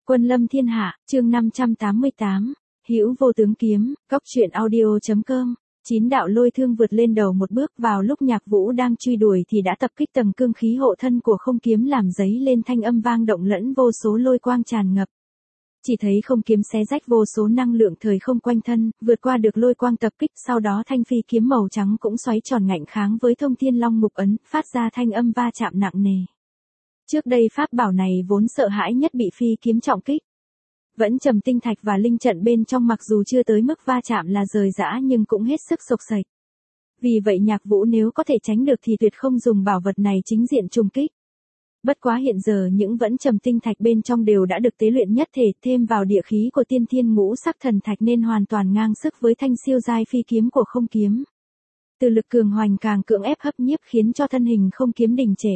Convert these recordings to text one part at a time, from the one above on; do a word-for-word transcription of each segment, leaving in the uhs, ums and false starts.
Quân lâm thiên hạ, chương năm trăm tám mươi tám, Hữu vô tướng kiếm, cốc truyện audio.com. Chín đạo lôi thương vượt lên đầu một bước, vào lúc Nhạc Vũ đang truy đuổi thì đã tập kích tầng cương khí hộ thân của không kiếm, làm giấy lên thanh âm vang động lẫn vô số lôi quang tràn ngập. Chỉ thấy không kiếm xé rách vô số năng lượng thời không quanh thân, vượt qua được lôi quang tập kích, sau đó thanh phi kiếm màu trắng cũng xoáy tròn ngạnh kháng với thông thiên long ngục ấn, phát ra thanh âm va chạm nặng nề. Trước đây pháp bảo này vốn sợ hãi nhất bị phi kiếm trọng kích. Vẫn trầm tinh thạch và linh trận bên trong mặc dù chưa tới mức va chạm là rời rã nhưng cũng hết sức xộc xệch. Vì vậy Nhạc Vũ nếu có thể tránh được thì tuyệt không dùng bảo vật này chính diện trùng kích. Bất quá hiện giờ những vẫn trầm tinh thạch bên trong đều đã được tế luyện nhất thể, thêm vào địa khí của tiên thiên ngũ sắc thần thạch nên hoàn toàn ngang sức với thanh siêu giai phi kiếm của không kiếm. Từ lực cường hoành càng cưỡng ép hấp nhiếp khiến cho thân hình không kiếm đình trệ.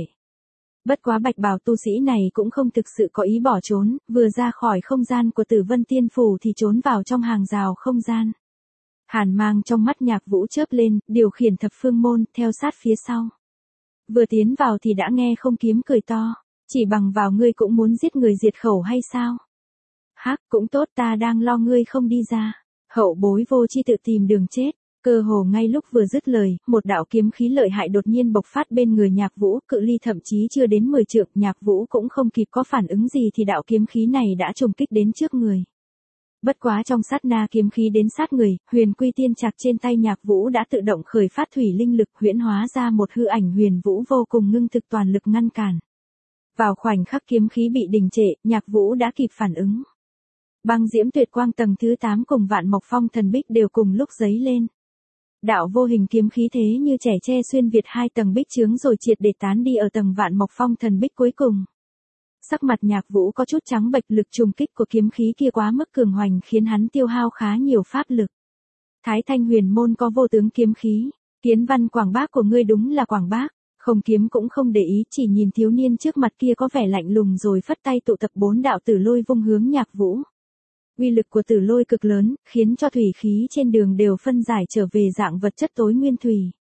Bất quá bạch bào tu sĩ này cũng không thực sự có ý bỏ trốn, vừa ra khỏi không gian của Tử Vân Tiên Phủ thì trốn vào trong hàng rào không gian. Hàn mang trong mắt Nhạc Vũ chớp lên, điều khiển thập phương môn, theo sát phía sau. Vừa tiến vào thì đã nghe không kiếm cười to, chỉ bằng vào ngươi cũng muốn giết người diệt khẩu hay sao? Hắc, cũng tốt, ta đang lo ngươi không đi ra. Hậu bối vô chi tự tìm đường chết. Cơ hồ ngay lúc vừa dứt lời, một đạo kiếm khí lợi hại đột nhiên bộc phát bên người Nhạc Vũ, cự ly thậm chí chưa đến mười trượng, Nhạc Vũ cũng không kịp có phản ứng gì thì đạo kiếm khí này đã trùng kích đến trước người. Bất quá trong sát na kiếm khí đến sát người, Huyền Quy Tiên Trạc trên tay Nhạc Vũ đã tự động khởi phát thủy linh lực, huyễn hóa ra một hư ảnh huyền vũ vô cùng ngưng thực toàn lực ngăn cản. Vào khoảnh khắc kiếm khí bị đình trệ, Nhạc Vũ đã kịp phản ứng. Băng diễm tuyệt quang tầng thứ tám cùng vạn mộc phong thần bích đều cùng lúc giấy lên. Đạo vô hình kiếm khí thế như trẻ tre xuyên việt hai tầng bích chướng rồi triệt để tán đi ở tầng vạn mộc phong thần bích cuối cùng. Sắc mặt Nhạc Vũ có chút trắng bệch, lực trùng kích của kiếm khí kia quá mức cường hoành khiến hắn tiêu hao khá nhiều pháp lực. Thái Thanh Huyền Môn có vô tướng kiếm khí, kiến văn quảng bác của ngươi đúng là quảng bác. Không kiếm cũng không để ý, chỉ nhìn thiếu niên trước mặt kia có vẻ lạnh lùng rồi phất tay tụ tập bốn đạo tử lôi vung hướng Nhạc Vũ. Uy lực của tử lôi cực lớn, khiến cho thủy khí trên đường đều phân giải trở về dạng vật chất tối nguyên thủy.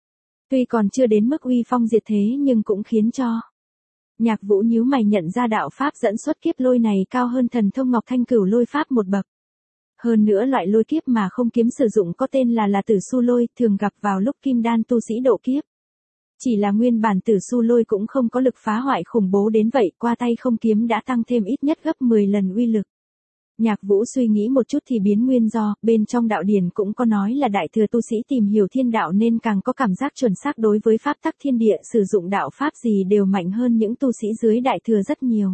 Tuy còn chưa đến mức uy phong diệt thế nhưng cũng khiến cho Nhạc Vũ nhíu mày nhận ra đạo pháp dẫn xuất kiếp lôi này cao hơn thần thông Ngọc Thanh Cửu lôi pháp một bậc. Hơn nữa loại lôi kiếp mà không kiếm sử dụng có tên là là tử su lôi, thường gặp vào lúc kim đan tu sĩ độ kiếp. Chỉ là nguyên bản tử su lôi cũng không có lực phá hoại khủng bố đến vậy, qua tay không kiếm đã tăng thêm ít nhất gấp mười lần uy lực. Nhạc Vũ suy nghĩ một chút thì biến nguyên do, bên trong đạo điển cũng có nói là đại thừa tu sĩ tìm hiểu thiên đạo nên càng có cảm giác chuẩn xác đối với pháp tắc thiên địa, sử dụng đạo pháp gì đều mạnh hơn những tu sĩ dưới đại thừa rất nhiều.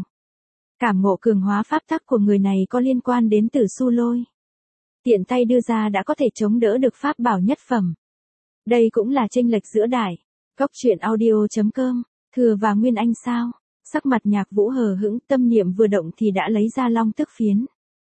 Cảm ngộ cường hóa pháp tắc của người này có liên quan đến tử su lôi. Tiện tay đưa ra đã có thể chống đỡ được pháp bảo nhất phẩm. Đây cũng là chênh lệch giữa đại. Cốc truyện audio.com, thừa và nguyên anh sao? Sắc mặt Nhạc Vũ hờ hững, tâm niệm vừa động thì đã lấy ra long tức phiến.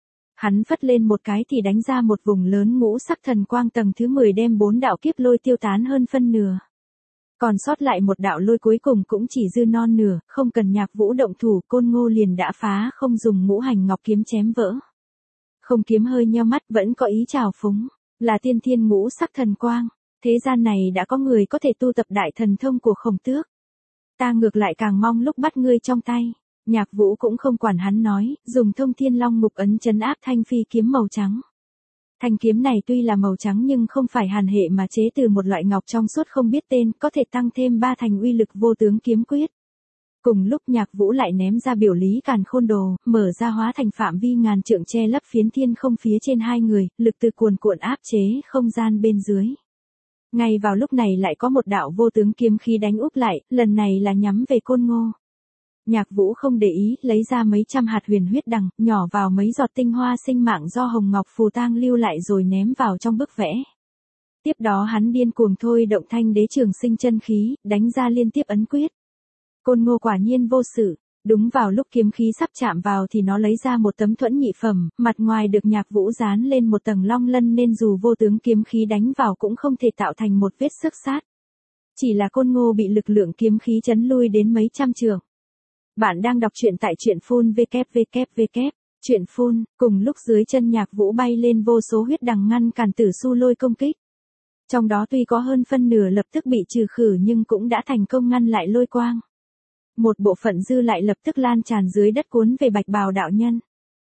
Hắn phất lên một cái thì đánh ra một vùng lớn ngũ sắc thần quang tầng thứ mười đem bốn đạo kiếp lôi tiêu tán hơn phân nửa. Còn sót lại một đạo lôi cuối cùng cũng chỉ dư non nửa, không cần Nhạc Vũ động thủ, Côn Ngô liền đã phá không dùng ngũ hành ngọc kiếm chém vỡ. Không kiếm hơi nheo mắt vẫn có ý trào phúng, là tiên thiên ngũ sắc thần quang, thế gian này đã có người có thể tu tập đại thần thông của Khổng Tước. Ta ngược lại càng mong lúc bắt ngươi trong tay. Nhạc Vũ cũng không quản hắn nói, dùng thông thiên long ngục ấn trấn áp thanh phi kiếm màu trắng. Thanh kiếm này tuy là màu trắng nhưng không phải hàn hệ mà chế từ một loại ngọc trong suốt không biết tên, có thể tăng thêm ba thành uy lực vô tướng kiếm quyết. Cùng lúc Nhạc Vũ lại ném ra biểu lý càn khôn đồ, mở ra hóa thành phạm vi ngàn trượng che lấp phiến thiên không phía trên hai người, lực từ cuồn cuộn áp chế không gian bên dưới. Ngay vào lúc này lại có một đạo vô tướng kiếm khí đánh úp lại, lần này là nhắm về Côn Ngô. Nhạc Vũ không để ý, lấy ra mấy trăm hạt huyền huyết đằng, nhỏ vào mấy giọt tinh hoa sinh mạng do Hồng Ngọc Phù Tang lưu lại rồi ném vào trong bức vẽ. Tiếp đó hắn điên cuồng thôi động thanh đế trường sinh chân khí, đánh ra liên tiếp ấn quyết. Côn Ngô quả nhiên vô sự, đúng vào lúc kiếm khí sắp chạm vào thì nó lấy ra một tấm thuẫn nhị phẩm, mặt ngoài được Nhạc Vũ dán lên một tầng long lân nên dù vô tướng kiếm khí đánh vào cũng không thể tạo thành một vết xước sát. Chỉ là Côn Ngô bị lực lượng kiếm khí chấn lui đến mấy trăm trượng. Bạn đang đọc truyện tại truyện phun vê kép vê kép vê kép, truyện phun, cùng lúc dưới chân Nhạc Vũ bay lên vô số huyết đằng ngăn cản tử su lôi công kích. Trong đó tuy có hơn phân nửa lập tức bị trừ khử nhưng cũng đã thành công ngăn lại lôi quang. Một bộ phận dư lại lập tức lan tràn dưới đất cuốn về bạch bào đạo nhân.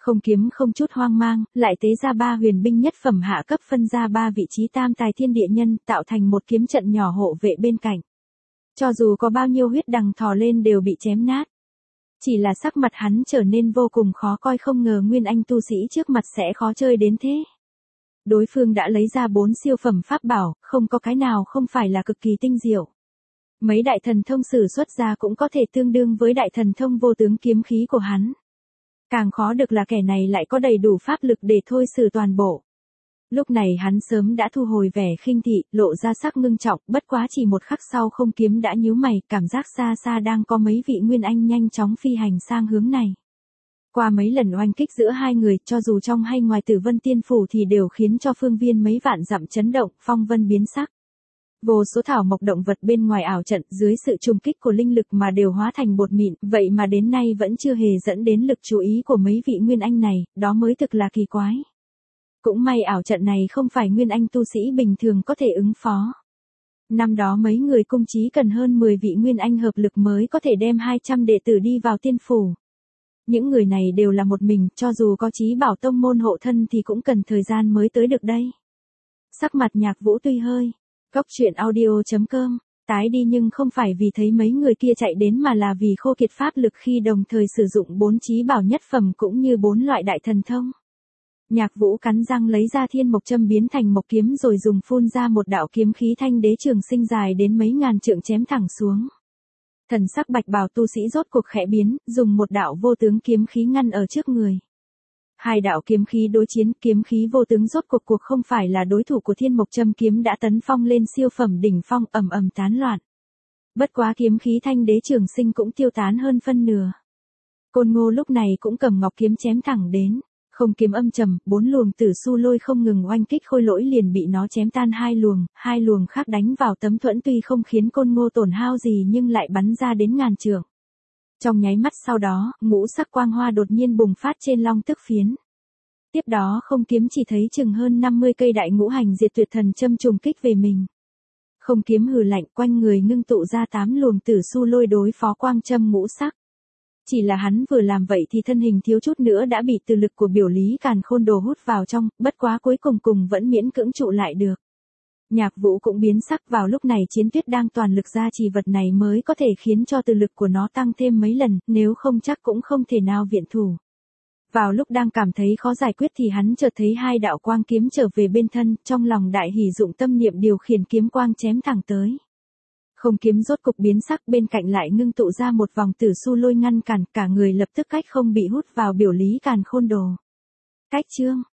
Không kiếm không chút hoang mang, lại tế ra ba huyền binh nhất phẩm hạ cấp phân ra ba vị trí tam tài thiên địa nhân, tạo thành một kiếm trận nhỏ hộ vệ bên cạnh. Cho dù có bao nhiêu huyết đằng thò lên đều bị chém nát. Chỉ là sắc mặt hắn trở nên vô cùng khó coi, không ngờ nguyên anh tu sĩ trước mặt sẽ khó chơi đến thế. Đối phương đã lấy ra bốn siêu phẩm pháp bảo, không có cái nào không phải là cực kỳ tinh diệu. Mấy đại thần thông sử xuất ra cũng có thể tương đương với đại thần thông vô tướng kiếm khí của hắn. Càng khó được là kẻ này lại có đầy đủ pháp lực để thôi xử toàn bộ. Lúc này hắn sớm đã thu hồi vẻ khinh thị, lộ ra sắc ngưng trọng, bất quá chỉ một khắc sau Không Kiếm đã nhíu mày, cảm giác xa xa đang có mấy vị nguyên anh nhanh chóng phi hành sang hướng này. Qua mấy lần oanh kích giữa hai người, cho dù trong hay ngoài Tử Vân Tiên Phủ thì đều khiến cho phương viên mấy vạn dặm chấn động, phong vân biến sắc. Vô số thảo mộc động vật bên ngoài ảo trận dưới sự trùng kích của linh lực mà đều hóa thành bột mịn, vậy mà đến nay vẫn chưa hề dẫn đến lực chú ý của mấy vị nguyên anh này, đó mới thực là kỳ quái. Cũng may ảo trận này không phải nguyên anh tu sĩ bình thường có thể ứng phó. Năm đó mấy người cung chí cần hơn mười vị nguyên anh hợp lực mới có thể đem hai trăm đệ tử đi vào tiên phủ. Những người này đều là một mình, cho dù có chí bảo tông môn hộ thân thì cũng cần thời gian mới tới được đây. Sắc mặt Nhạc Vũ tuy hơi, Cốc truyện audio chấm com, tái đi nhưng không phải vì thấy mấy người kia chạy đến mà là vì khô kiệt pháp lực khi đồng thời sử dụng bốn chí bảo nhất phẩm cũng như bốn loại đại thần thông. Nhạc Vũ cắn răng lấy ra thiên mộc châm biến thành mộc kiếm rồi dùng phun ra một đạo kiếm khí thanh đế trường sinh dài đến mấy ngàn trượng chém thẳng xuống. Thần sắc bạch bào tu sĩ rốt cuộc khẽ biến, dùng một đạo vô tướng kiếm khí ngăn ở trước người. Hai đạo kiếm khí đối chiến, kiếm khí vô tướng rốt cuộc cuộc không phải là đối thủ của thiên mộc châm kiếm đã tấn phong lên siêu phẩm đỉnh phong, ầm ầm tán loạn. Bất quá kiếm khí thanh đế trường sinh cũng tiêu tán hơn phân nửa. Côn Ngô lúc này cũng cầm ngọc kiếm chém thẳng đến. Không Kiếm âm trầm, bốn luồng tử su lôi không ngừng oanh kích khôi lỗi liền bị nó chém tan hai luồng, hai luồng khác đánh vào tấm thuẫn tuy không khiến Côn Ngô tổn hao gì nhưng lại bắn ra đến ngàn trượng. Trong nháy mắt sau đó, ngũ sắc quang hoa đột nhiên bùng phát trên long tức phiến. Tiếp đó Không Kiếm chỉ thấy chừng hơn năm mươi cây đại ngũ hành diệt tuyệt thần châm trùng kích về mình. Không Kiếm hừ lạnh, quanh người ngưng tụ ra tám luồng tử su lôi đối phó quang châm ngũ sắc. Chỉ là hắn vừa làm vậy thì thân hình thiếu chút nữa đã bị từ lực của biểu lý càn khôn đồ hút vào trong, bất quá cuối cùng cùng vẫn miễn cưỡng trụ lại được. Nhạc Vũ cũng biến sắc, vào lúc này Chiến Tuyết đang toàn lực ra trì vật này mới có thể khiến cho từ lực của nó tăng thêm mấy lần, nếu không chắc cũng không thể nào viện thủ. Vào lúc đang cảm thấy khó giải quyết thì hắn chợt thấy hai đạo quang kiếm trở về bên thân, trong lòng đại hỉ dụng tâm niệm điều khiển kiếm quang chém thẳng tới. Không Kiếm rốt cục biến sắc, bên cạnh lại ngưng tụ ra một vòng tử su lôi ngăn cản, cả người lập tức cách không bị hút vào biểu lý càn khôn đồ. Cách chương